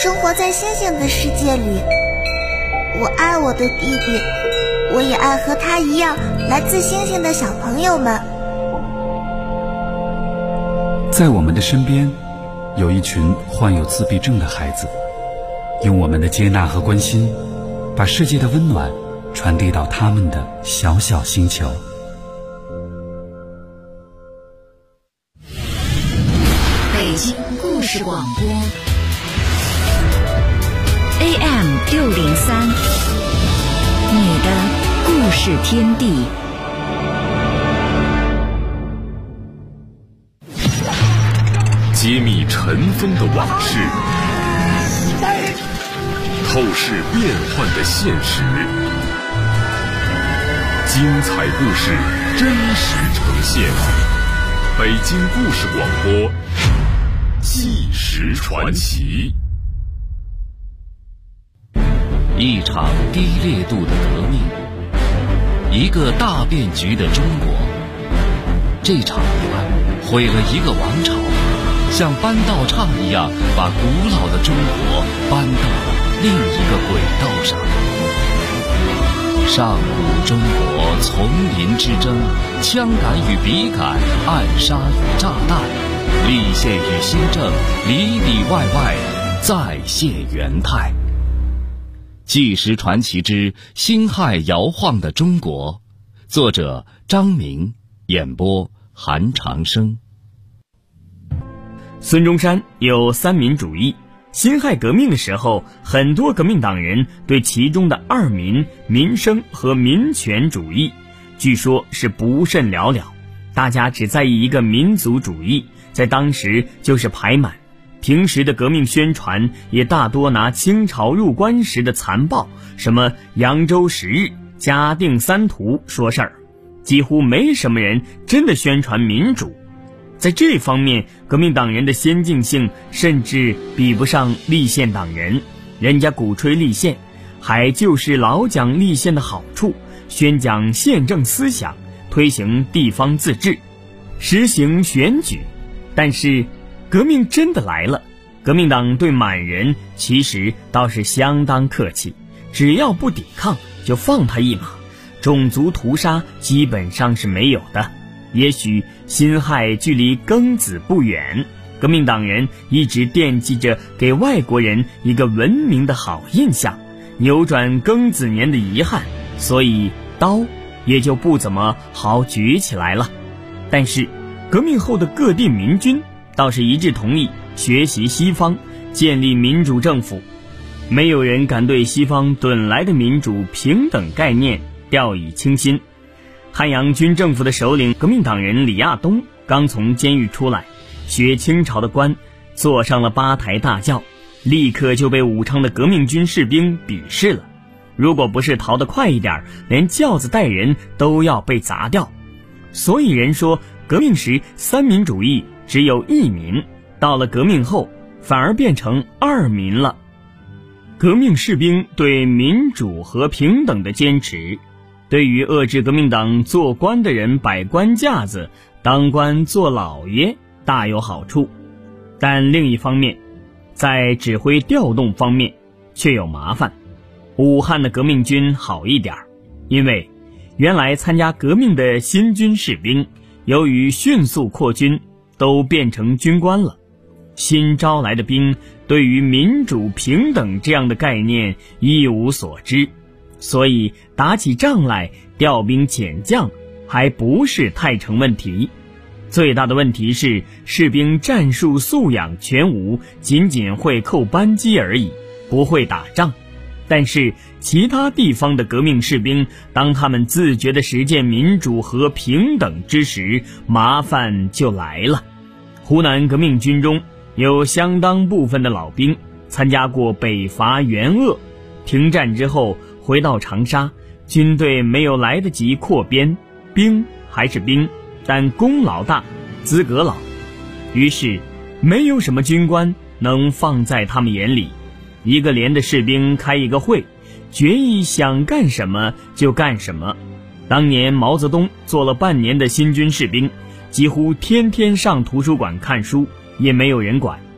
生活在星星的世界里。我爱我的弟弟，我也爱和他一样来自星星的小朋友们。 在我们的身边，有一群患有自闭症的孩子，用我们的接纳和关心，把世界的温暖传递到他们的小小星球。 北京故事广播 AM603，你的故事天地。 揭秘尘封的往事，透视变幻的现实，精彩故事真实呈现。北京故事广播，纪实传奇。 一场低烈度的革命，一个大变局的中国。这场意外毁了一个王朝，像搬道岔一样把古老的中国搬到了另一个轨道上。上古中国丛林之争，枪杆与笔杆，暗杀与炸弹，立宪与新政，里里外外再现元态。纪实传奇之辛亥摇晃的中国，作者张明，演播韩长生。 孙中山有三民主义，辛亥革命的时候，很多革命党人对其中的二民、民生和民权主义，据说是不甚了了，大家只在意一个民族主义，在当时就是排满。平时的革命宣传也大多拿清朝入关时的残暴，什么扬州10日、嘉定3屠说事儿，几乎没什么人真的宣传民主。在这方面，革命党人的先进性甚至比不上立宪党人，人家鼓吹立宪，还就是老讲立宪的好处，宣讲宪政思想，推行地方自治，实行选举。但是革命真的来了，革命党对满人其实倒是相当客气，只要不抵抗就放他一马，种族屠杀基本上是没有的。也许辛亥距离庚子不远，革命党人一直惦记着给外国人一个文明的好印象，扭转庚子年的遗憾，所以刀也就不怎么好举起来了。但是革命后的各地民军倒是一致同意学习西方，建立民主政府，没有人敢对西方趸来的民主平等概念掉以轻心。汉阳军政府的首领革命党人李亚东刚从监狱出来，学清朝的官，坐上了8抬大轿，立刻就被武昌的革命军士兵鄙视了。如果不是逃得快一点，连轿子带人都要被砸掉。所以人说革命时三民主义只有一民，到了革命后反而变成二民了。革命士兵对民主和平等的坚持，对于遏制革命党做官的人摆官架子，当官做老爷大有好处。但另一方面，在指挥调动方面却有麻烦。武汉的革命军好一点，因为原来参加革命的新军士兵由于迅速扩军都变成军官了，新招来的兵对于民主平等这样的概念一无所知，所以打起仗来调兵遣将还不是太成问题。最大的问题是士兵战术素养全无，仅仅会扣扳机而已，不会打仗。但是其他地方的革命士兵，当他们自觉地实践民主和平等之时，麻烦就来了。湖南革命军中有相当部分的老兵参加过北伐援鄂，停战之后回到长沙，军队没有来得及扩编，兵还是兵，但功劳大，资格老，于是没有什么军官能放在他们眼里。一个连的士兵开一个会，决议想干什么就干什么。当年毛泽东做了半年的新军士兵，几乎天天上图书馆看书，也没有人管。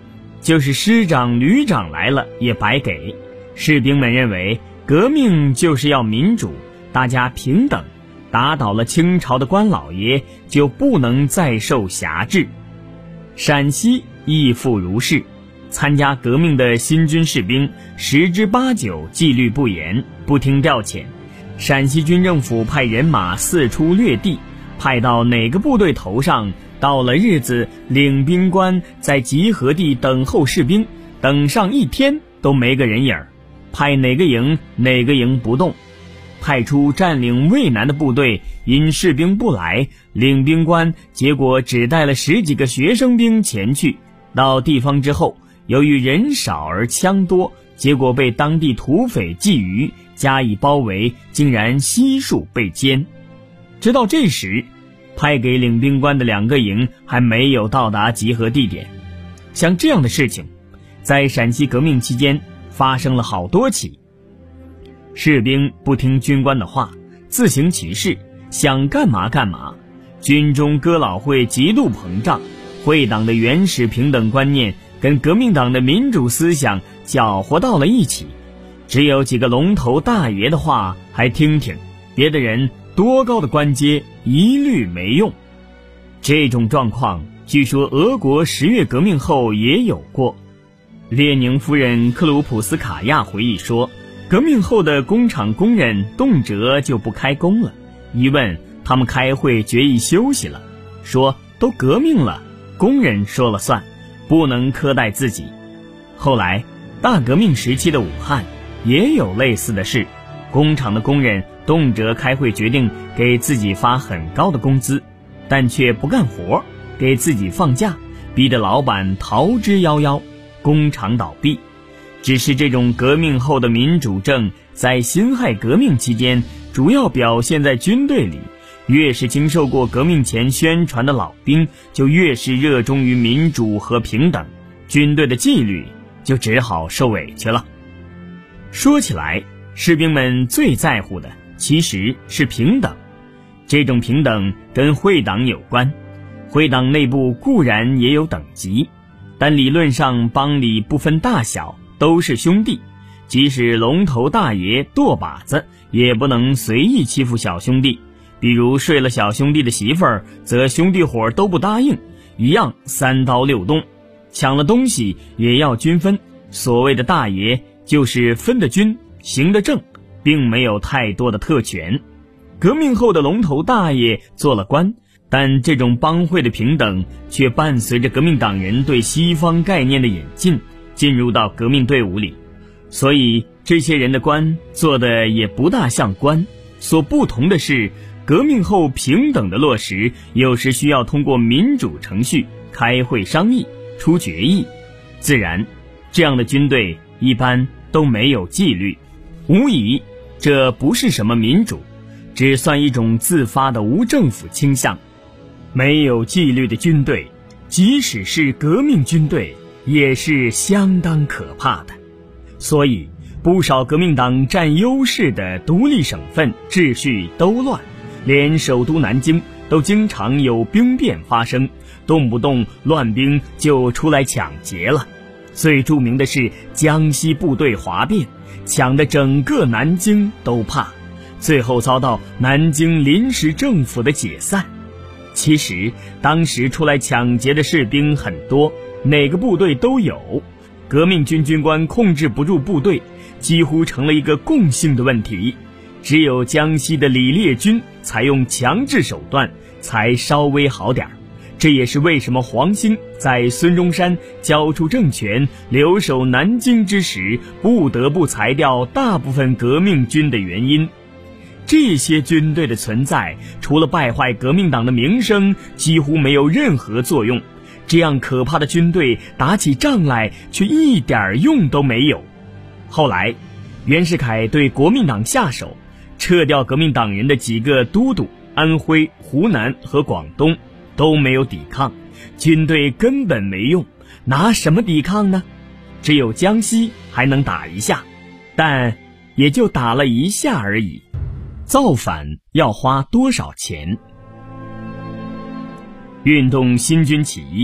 就是师长、旅长来了也白给。士兵们认为革命就是要民主，大家平等，打倒了清朝的官老爷就不能再受辖制。陕西亦复如是，参加革命的新军士兵10之8九纪律不严，不听调遣。陕西军政府派人马四处掠地，派到哪个部队头上，到了日子，领兵官在集合地等候士兵，等上1天都没个人影儿。派哪个营哪个营不动，派出占领渭南的部队，因士兵不来，领兵官结果只带了10几个学生兵前去。到地方之后，由于人少而枪多，结果被当地土匪觊觎，加以包围，竟然悉数被歼。直到这时，派给领兵官的2个营还没有到达集合地点。像这样的事情，在陕西革命期间发生了好多起。士兵不听军官的话，自行其事，想干嘛干嘛。军中哥老会极度膨胀，会党的原始平等观念跟革命党的民主思想搅和到了一起，只有几个龙头大爷的话还听听，别的人多高的官阶一律没用。这种状况据说俄国10月革命后也有过。列宁夫人克鲁普斯卡娅回忆说，革命后的工厂工人动辄就不开工了，一问他们开会决议休息了，说都革命了，工人说了算，不能苛待自己。后来大革命时期的武汉也有类似的事，工厂的工人动辄开会决定给自己发很高的工资，但却不干活，给自己放假，逼得老板逃之夭夭，工厂倒闭。只是这种革命后的民主政在辛亥革命期间主要表现在军队里，越是经受过革命前宣传的老兵就越是热衷于民主和平等，军队的纪律就只好受委屈了。说起来，士兵们最在乎的其实是平等。这种平等跟会党有关，会党内部固然也有等级，但理论上帮里不分大小，都是兄弟，即使龙头大爷舵把子也不能随意欺负小兄弟，比如睡了小兄弟的媳妇儿，则兄弟伙都不答应，一样3刀6洞，抢了东西也要均分。所谓的大爷就是分得均行得正，并没有太多的特权。革命后的龙头大爷做了官，但这种帮会的平等却伴随着革命党人对西方概念的引进，进入到革命队伍里，所以这些人的官做的也不大像官。所不同的是，革命后平等的落实有时需要通过民主程序开会商议出决议，自然这样的军队一般都没有纪律，无疑这不是什么民主，只算一种自发的无政府倾向。没有纪律的军队，即使是革命军队，也是相当可怕的。所以不少革命党占优势的独立省份秩序都乱，连首都南京都经常有兵变发生，动不动乱兵就出来抢劫了。最著名的是江西部队哗变，抢得整个南京都怕，最后遭到南京临时政府的解散。其实当时出来抢劫的士兵很多，哪个部队都有，革命军军官控制不住部队，几乎成了一个共性的问题。只有江西的李烈钧采用强制手段才稍微好点，这也是为什么黄兴在孙中山交出政权留守南京之时不得不裁掉大部分革命军的原因。这些军队的存在除了败坏革命党的名声，几乎没有任何作用。这样可怕的军队打起仗来却一点用都没有。后来袁世凯对国民党下手，撤掉革命党人的几个都督，安徽、湖南和广东都没有抵抗，军队根本没用，拿什么抵抗呢？只有江西还能打一下，但也就打了一下而已。造反要花多少钱？运动新军起义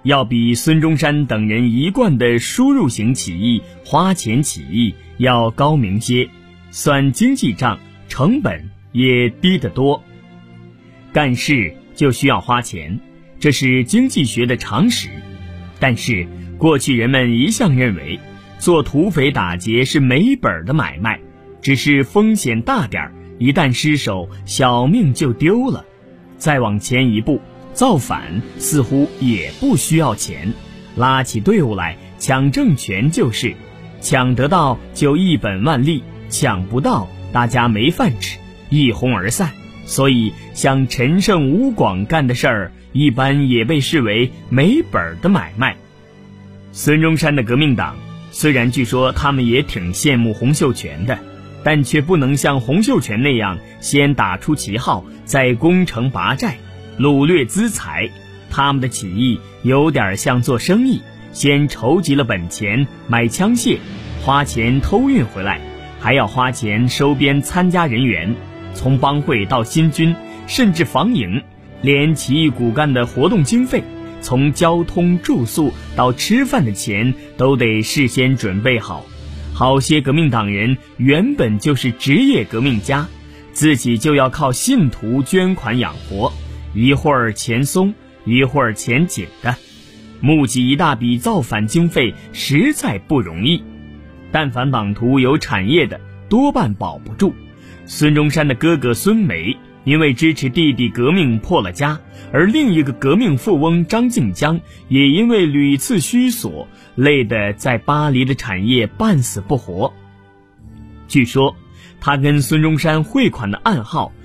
要比孙中山等人一贯的输入型起义、花钱起义要高明些，算经济账，成本也低得多。干事就需要花钱，这是经济学的常识。但是过去人们一向认为，做土匪打劫是没本的买卖，只是风险大点，一旦失手，小命就丢了。再往前一步，造反似乎也不需要钱，拉起队伍来抢政权就是，抢得到就一本万利，抢不到大家没饭吃，一哄而散。所以像陈胜、吴广干的事儿，一般也被视为没本的买卖。孙中山的革命党虽然据说他们也挺羡慕洪秀全的，但却不能像洪秀全那样先打出旗号，再攻城拔寨，掳掠资财。他们的起义有点像做生意，先筹集了本钱买枪械，花钱偷运回来，还要花钱收编参加人员，从帮会到新军，甚至防营，连起义骨干的活动经费，从交通住宿到吃饭的钱都得事先准备好。好些革命党人原本就是职业革命家，自己就要靠信徒捐款养活，一会儿钱松，一会儿钱紧的，募集一大笔造反经费实在不容易。但凡党徒有产业的，多半保不住。孙中山的哥哥孙眉因为支持弟弟革命破了家，而另一个革命富翁张静江也因为屡次虚索，累得在巴黎的产业半死不活。据说他跟孙中山汇款的暗号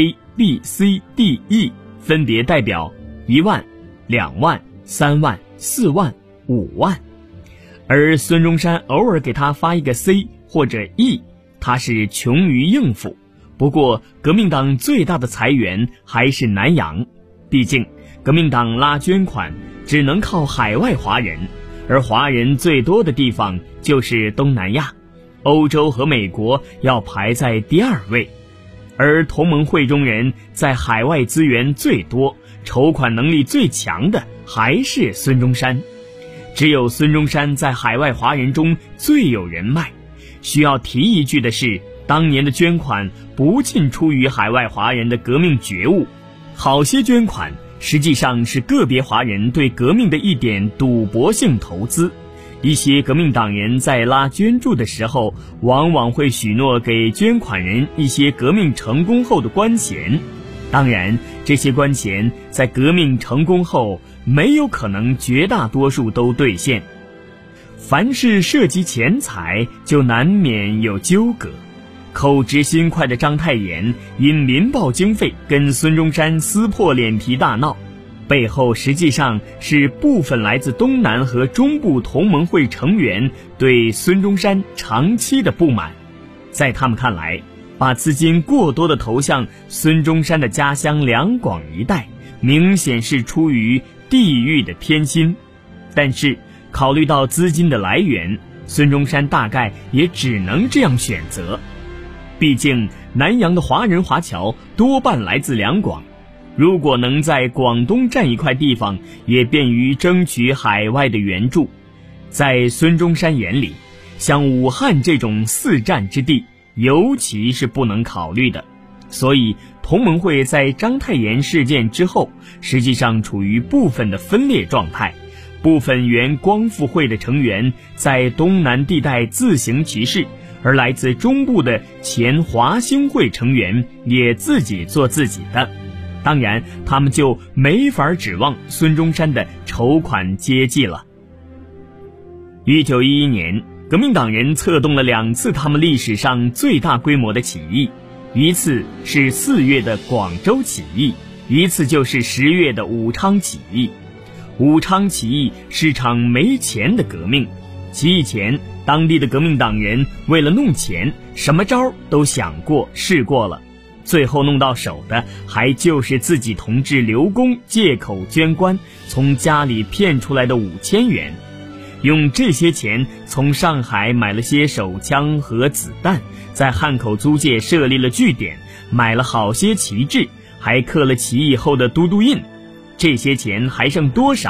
A、B、C、D、E 分别代表1万、2万、3万、4万、5万，而孙中山偶尔给他发一个 C 或者 E， 他是穷于应付。不过革命党最大的财源还是南洋，毕竟革命党拉捐款只能靠海外华人，而华人最多的地方就是东南亚，欧洲和美国要排在第2位。而同盟会中人在海外资源最多，筹款能力最强的还是孙中山。只有孙中山在海外华人中最有人脉。需要提一句的是，当年的捐款不尽出于海外华人的革命觉悟，好些捐款实际上是个别华人对革命的一点赌博性投资。一些革命党人在拉捐助的时候，往往会许诺给捐款人一些革命成功后的官衔。当然，这些官衔在革命成功后没有可能绝大多数都兑现。凡是涉及钱财，就难免有纠葛。口直心快的章太炎因民报经费跟孙中山撕破脸皮大闹，背后实际上是部分来自东南和中部同盟会成员对孙中山长期的不满。在他们看来，把资金过多的投向孙中山的家乡两广一带，明显是出于地域的偏心。但是考虑到资金的来源，孙中山大概也只能这样选择。毕竟南洋的华人华侨多半来自两广，如果能在广东占一块地方，也便于争取海外的援助。在孙中山眼里，像武汉这种4战之地尤其是不能考虑的。所以同盟会在章太炎事件之后，实际上处于部分的分裂状态。部分原光复会的成员在东南地带自行其事，而来自中部的前华兴会成员也自己做自己的。当然他们就没法指望孙中山的筹款接济了。1911年，革命党人策动了2次他们历史上最大规模的起义，一次是4月的广州起义，一次就是10月的武昌起义。武昌起义是场没钱的革命，起义前当地的革命党人为了弄钱，什么招都想过试过了，最后弄到手的还就是自己同志刘公借口捐官从家里骗出来的5000元。用这些钱从上海买了些手枪和子弹，在汉口租界设立了据点，买了好些旗帜，还刻了起义后的都督印。这些钱还剩多少？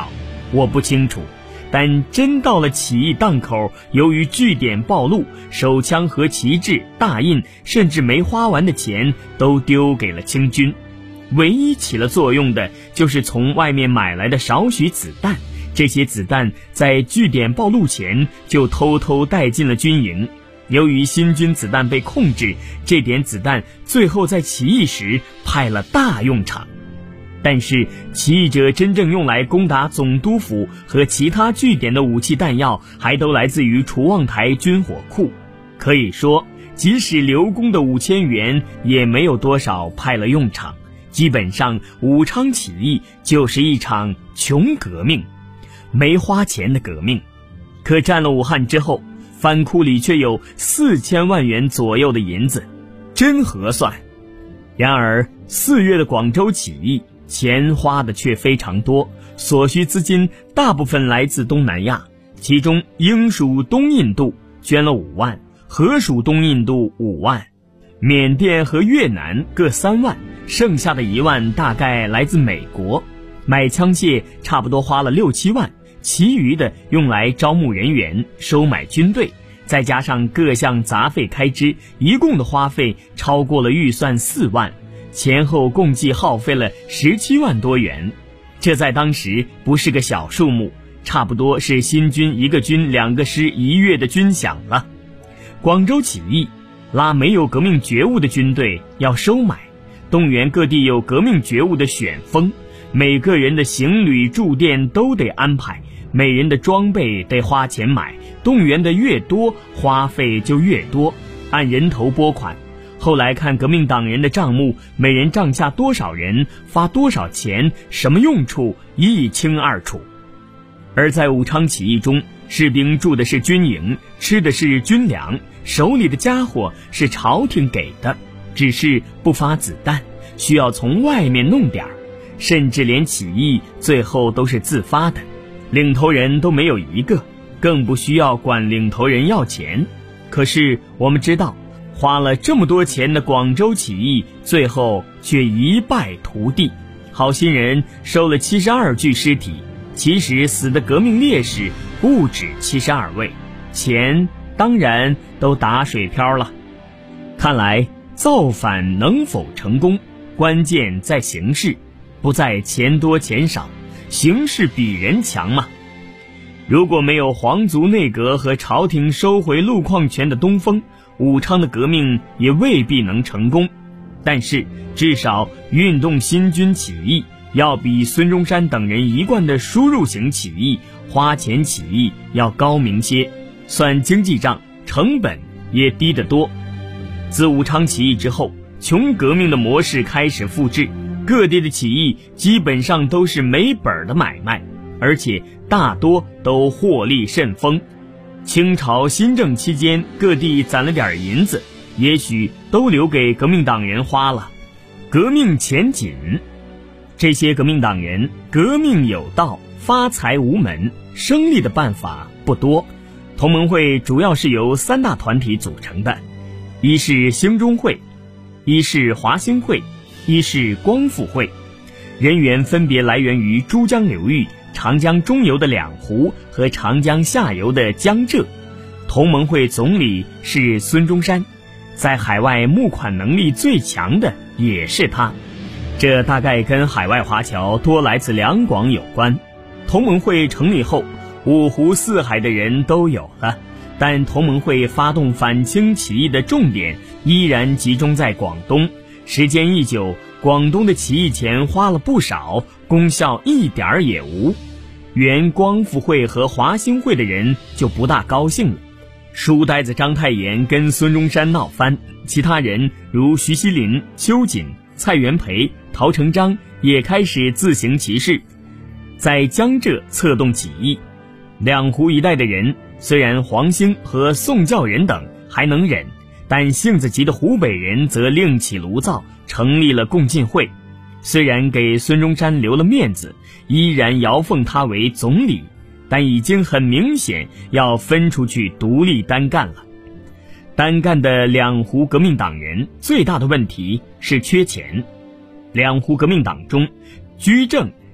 我不清楚，但真到了起义档口，由于据点暴露，手枪和旗帜、大印甚至没花完的钱都丢给了清军，唯一起了作用的就是从外面买来的少许子弹，这些子弹在据点暴露前就偷偷带进了军营。由于新军子弹被控制，这点子弹最后在起义时派了大用场。但是起义者真正用来攻打总督府和其他据点的武器弹药还都来自于楚望台军火库，可以说即使刘公的5000元也没有多少派了用场。基本上武昌起义就是一场穷革命，没花钱的革命。可占了武汉之后，藩库里却有4000万元左右的银子，真合算。然而4月的广州起义，钱花的却非常多，所需资金大部分来自东南亚，其中英属东印度捐了5万，荷属东印度5万，缅甸和越南各3万，剩下的1万大概来自美国。买枪械差不多花了6、7万，其余的用来招募人员、收买军队，再加上各项杂费开支，一共的花费超过了预算4万，前后共计耗费了17万多元。这在当时不是个小数目，差不多是新军1个军2个师1月的军饷了。广州起义拉没有革命觉悟的军队要收买，动员各地有革命觉悟的选锋，每个人的行旅住店都得安排，每人的装备得花钱买，动员的越多，花费就越多，按人头拨款。后来看革命党人的账目，每人帐下多少人，发多少钱，什么用处，一清二楚。而在武昌起义中，士兵住的是军营，吃的是军粮，手里的家伙是朝廷给的，只是不发子弹，需要从外面弄点儿，甚至连起义最后都是自发的，领头人都没有一个，更不需要管领头人要钱。可是我们知道，花了这么多钱的广州起义，最后却一败涂地。好心人收了72具尸体，其实死的革命烈士不止72位，钱当然都打水漂了。看来造反能否成功，关键在形势，不在钱多钱少，形势比人强嘛。如果没有皇族内阁和朝廷收回路况权的东风，武昌的革命也未必能成功。但是至少运动新军起义要比孙中山等人一贯的输入型起义、花钱起义要高明些，算经济账，成本也低得多。自武昌起义之后，穷革命的模式开始复制，各地的起义基本上都是没本的买卖，而且大多都获利甚丰。清朝新政期间，各地攒了点银子，也许都留给革命党人花了。革命钱紧，这些革命党人革命有道，发财无门，生利的办法不多。同盟会主要是由3大团体组成的，一是兴中会，一是华兴会，一是光复会，人员分别来源于珠江流域、长江中游的两湖和长江下游的江浙。同盟会总理是孙中山，在海外募款能力最强的也是他，这大概跟海外华侨多来自两广有关。同盟会成立后，5湖4海的人都有了，但同盟会发动反清起义的重点依然集中在广东，时间一久，广东的起义钱花了不少，功效一点儿也无。原光复会和华兴会的人就不大高兴了，书呆子章太炎跟孙中山闹翻，其他人如徐锡麟、秋瑾、蔡元培、陶成章也开始自行其事，在江浙策动起义。两湖一带的人虽然黄兴和宋教仁等还能忍，但性子急的湖北人则另起炉灶，成立了共进会。虽然给孙中山留了面子，依然摇奉他为总理，但已经很明显要分出去独立单干了。单干的两湖革命党人最大的问题是缺钱。两湖革命党中，居正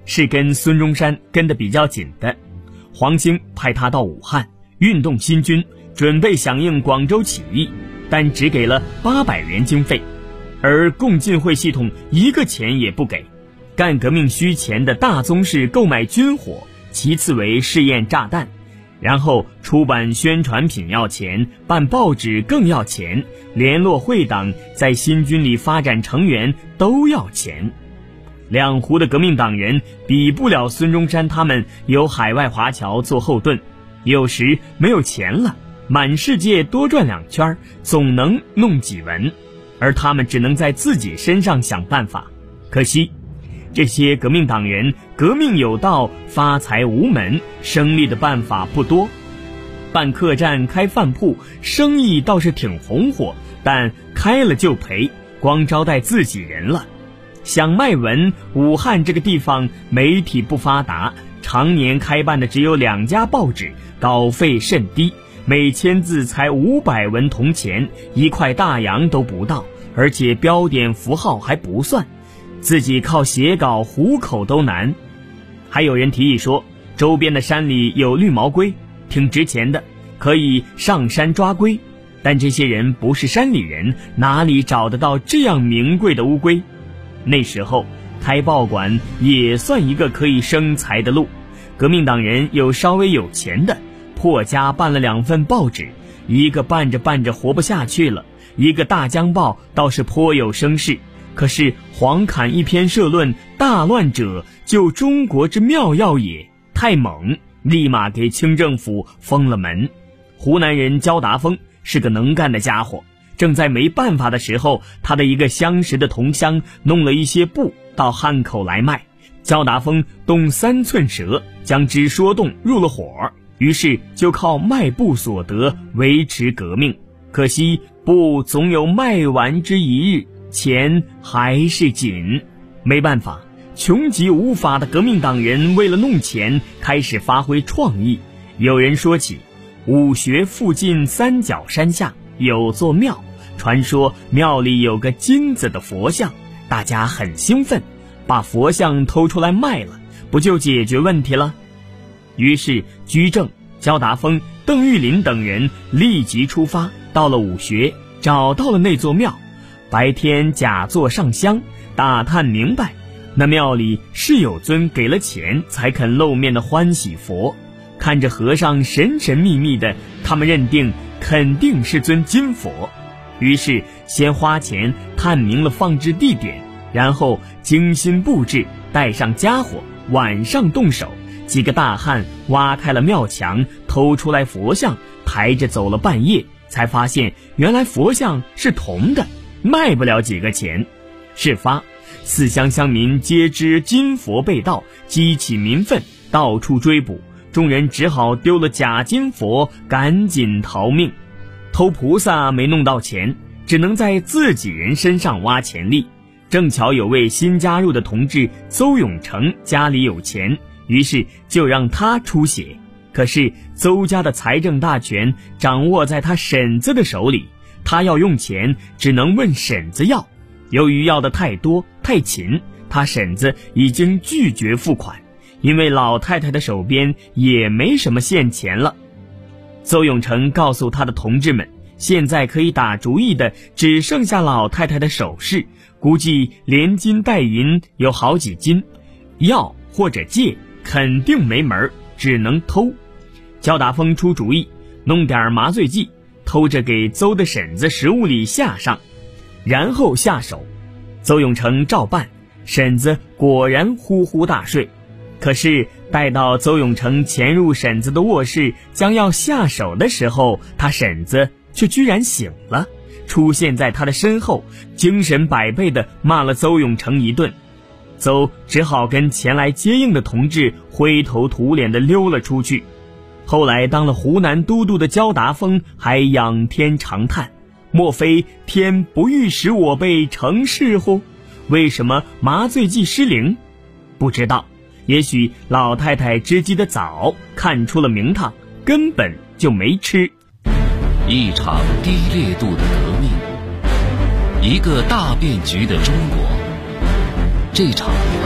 是跟孙中山跟得比较紧的。黄兴派他到武汉运动新军，准备响应广州起义，但只给了800元经费，而共进会系统一个钱也不给。干革命需钱的大宗是购买军火，其次为试验炸弹，然后出版宣传品要钱，办报纸更要钱，联络会党，在新军里发展成员都要钱。两湖的革命党人比不了孙中山他们有海外华侨做后盾，有时没有钱了，满世界多转2圈，总能弄几文，而他们只能在自己身上想办法。可惜这些革命党人革命有道，发财无门，生利的办法不多。办客栈开饭铺，生意倒是挺红火，但开了就赔，光招待自己人了。想卖文，武汉这个地方媒体不发达，常年开办的只有2家报纸，稿费甚低，每1000字才500文铜钱，1块大洋都不到，而且标点符号还不算，自己靠写稿糊口都难。还有人提议说，周边的山里有绿毛龟，挺值钱的，可以上山抓龟，但这些人不是山里人，哪里找得到这样名贵的乌龟？那时候开报馆也算一个可以生财的路。革命党人有稍微有钱的，破家办了2份报纸，一个办着办着活不下去了，一个大江报倒是颇有声势。可是黄侃一篇社论，大乱者就中国之妙药也，太猛，立马给清政府封了门。湖南人焦达峰是个能干的家伙，正在没办法的时候，他的一个相识的同乡弄了一些布到汉口来卖。焦达峰动3寸舌，将之说动入了伙，于是就靠卖布所得维持革命。可惜布总有卖完之一日，钱还是紧。没办法，穷极无法的革命党人为了弄钱，开始发挥创意。有人说起武穴附近3角山下有座庙，传说庙里有个金子的佛像，大家很兴奋，把佛像偷出来卖了，不就解决问题了？于是居正、焦达峰、邓玉林等人立即出发，到了武穴，找到了那座庙。白天假作上香，打探明白，那庙里是有尊给了钱才肯露面的欢喜佛。看着和尚神神秘秘的，他们认定肯定是尊金佛，于是先花钱探明了放置地点，然后精心布置，带上家伙，晚上动手。几个大汉挖开了庙墙，偷出来佛像，抬着走了半夜，才发现原来佛像是铜的，卖不了几个钱。事发4乡乡民皆知金佛被盗，激起民愤，到处追捕，众人只好丢了假金佛，赶紧逃命。偷菩萨没弄到钱，只能在自己人身上挖钱力。正巧有位新加入的同志邹永成家里有钱，于是就让他出血。可是邹家的财政大权掌握在他婶子的手里，他要用钱只能问婶子要，由于要的太多太勤，他婶子已经拒绝付款，因为老太太的手边也没什么现钱了。邹永成告诉他的同志们，现在可以打主意的只剩下老太太的首饰，估计连金带银有好几斤，要或者借肯定没门，只能偷。焦达峰出主意，弄点麻醉剂，偷着给邹的婶子食物里下上，然后下手。邹永成照办，婶子果然呼呼大睡。可是待到邹永成潜入婶子的卧室，将要下手的时候，他婶子却居然醒了，出现在他的身后，精神百倍地骂了邹永成一顿。邹只好跟前来接应的同志灰头土脸地溜了出去。后来当了湖南都督的焦达峰还仰天长叹，莫非天不欲使我辈成事乎？为什么麻醉剂失灵？不知道，也许老太太知机的早，看出了名堂，根本就没吃。 一场低烈度的革命，一个大变局的中国，这场案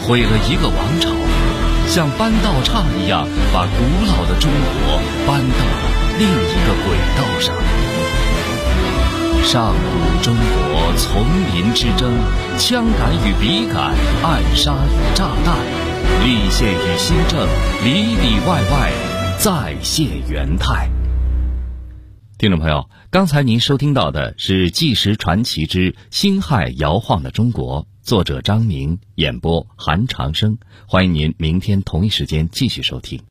毁了一个王朝，像搬道岔一样把古老的中国搬到了另一个轨道上。上古中国丛林之争，枪杆与笔杆，暗杀与炸弹，立宪与新政，里里外外再现元泰。听众朋友，刚才您收听到的是《纪实传奇之辛亥摇晃的中国》，作者张明，演播韩长生。欢迎您明天同一时间继续收听。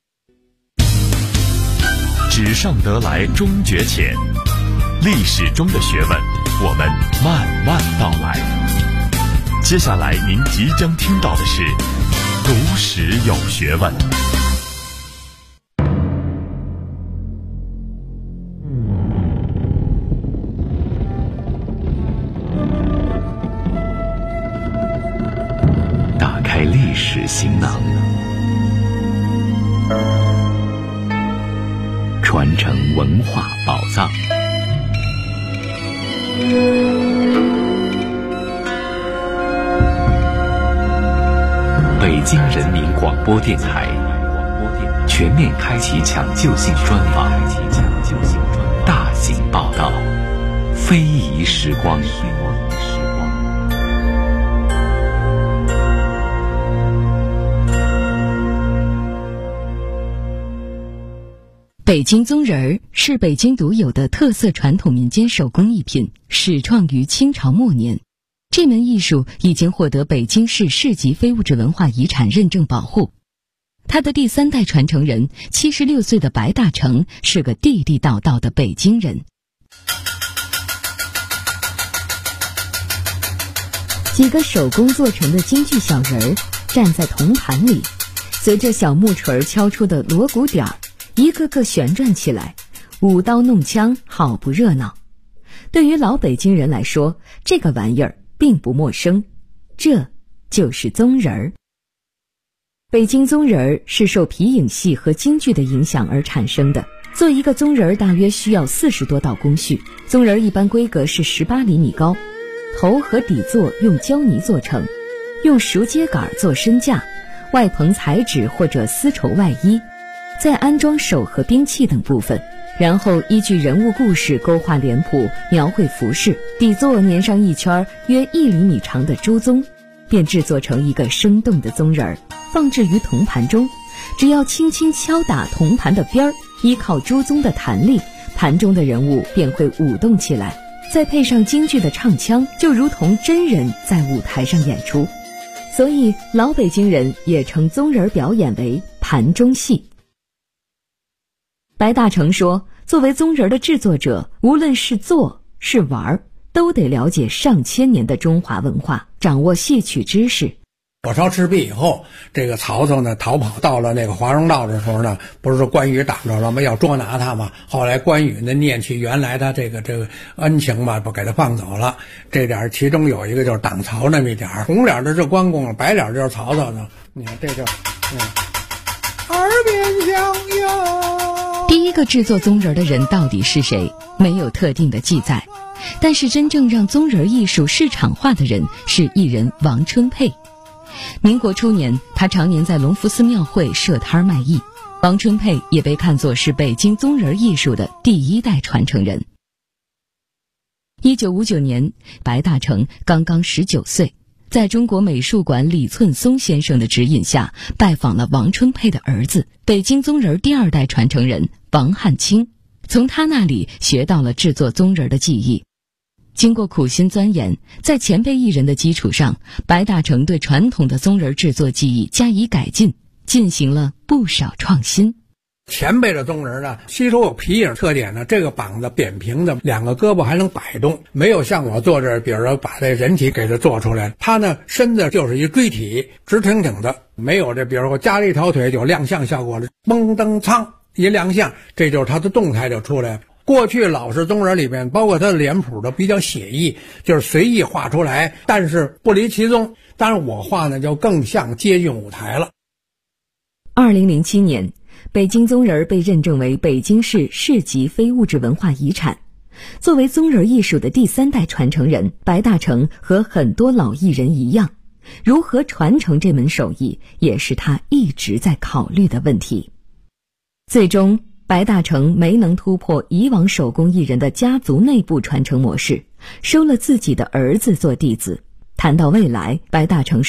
纸上得来终觉浅，历史中的学问，我们慢慢道来。接下来您即将听到的是读史有学问。 打开历史行囊，传承文化宝藏。北京人民广播电台全面开启抢救性专访，大型报道，非遗时光。 北京宗人是北京独有的特色传统民间手工艺品，始创于清朝末年。这门艺术已经获得北京市市级非物质文化遗产认证保护。他的第3代传承人76岁的白大成是个地地道道的北京人。几个手工做成的京剧小人儿站在铜盘里，随着小木锤敲出的锣鼓点儿，一个个旋转起来，舞刀弄枪，好不热闹。对于老北京人来说，这个玩意儿并不陌生，这就是宗人儿。北京宗人儿是受皮影戏和京剧的影响而产生的。做一个宗人儿大约需要40多道工序。宗人儿一般规格是18厘米高，头和底座用胶泥做成，用熟秸秆做身架，外棚彩纸或者丝绸外衣，再安装手和兵器等部分，然后依据人物故事勾画脸谱，描绘服饰，底座粘上一圈约1厘米长的猪鬃，便制作成一个生动的宗人儿，放置于铜盘中。只要轻轻敲打铜盘的边儿，依靠猪鬃的弹力，盘中的人物便会舞动起来，再配上京剧的唱腔，就如同真人在舞台上演出。所以老北京人也称宗人表演为盘中戏。白大成说，作为宗人的制作者，无论是做是玩，都得了解上千年的中华文化，掌握戏曲知识。 火烧赤壁以后，这个曹操呢逃跑到了那个华容道的时候呢，不是说关羽挡着了吗？要捉拿他嘛。后来关羽呢念起原来他这个恩情吧，不给他放走了。这点其中有一个就是挡曹那么一点，红脸的是关公，白脸就是曹操呢。你看这就耳边响哟。 第一个制作宗人的人到底是谁？没有特定的记载。但是真正让宗人艺术市场化的人是艺人王春佩。民国初年，他常年在隆福寺庙会设摊卖艺。王春佩也被看作是北京宗人艺术的第1代传承人。1959年，白大成刚刚19岁，在中国美术馆李寸松先生的指引下，拜访了王春佩的儿子，北京宗人第2代传承人王汉卿，从他那里学到了制作宗人的技艺。经过苦心钻研，在前辈艺人的基础上，白大成对传统的宗人制作技艺加以改进，进行了不少创新。 前辈的宗人呢，吸收有皮影特点呢，这个膀子扁平的，2个胳膊还能摆动，没有像我做这，比如说把这人体给它做出来，他呢身子就是一锥体，直挺挺的，没有这比如说加了一条腿有亮相效果的，嘣噔噌一亮相，这就是他的动态就出来。过去老式宗人里面，包括他的脸谱都比较写意，就是随意画出来，但是不离其宗。当然我画呢就更像接近舞台了。 2007年，北京宗人被认证为北京市市级非物质文化遗产。作为宗人艺术的第3代传承人，白大成和很多老艺人一样， 如何传承这门手艺，也是他一直在考虑的问题。最终，白大成没能突破以往手工艺人的家族内部传承模式，收了自己的儿子做弟子。谈到未来，白大成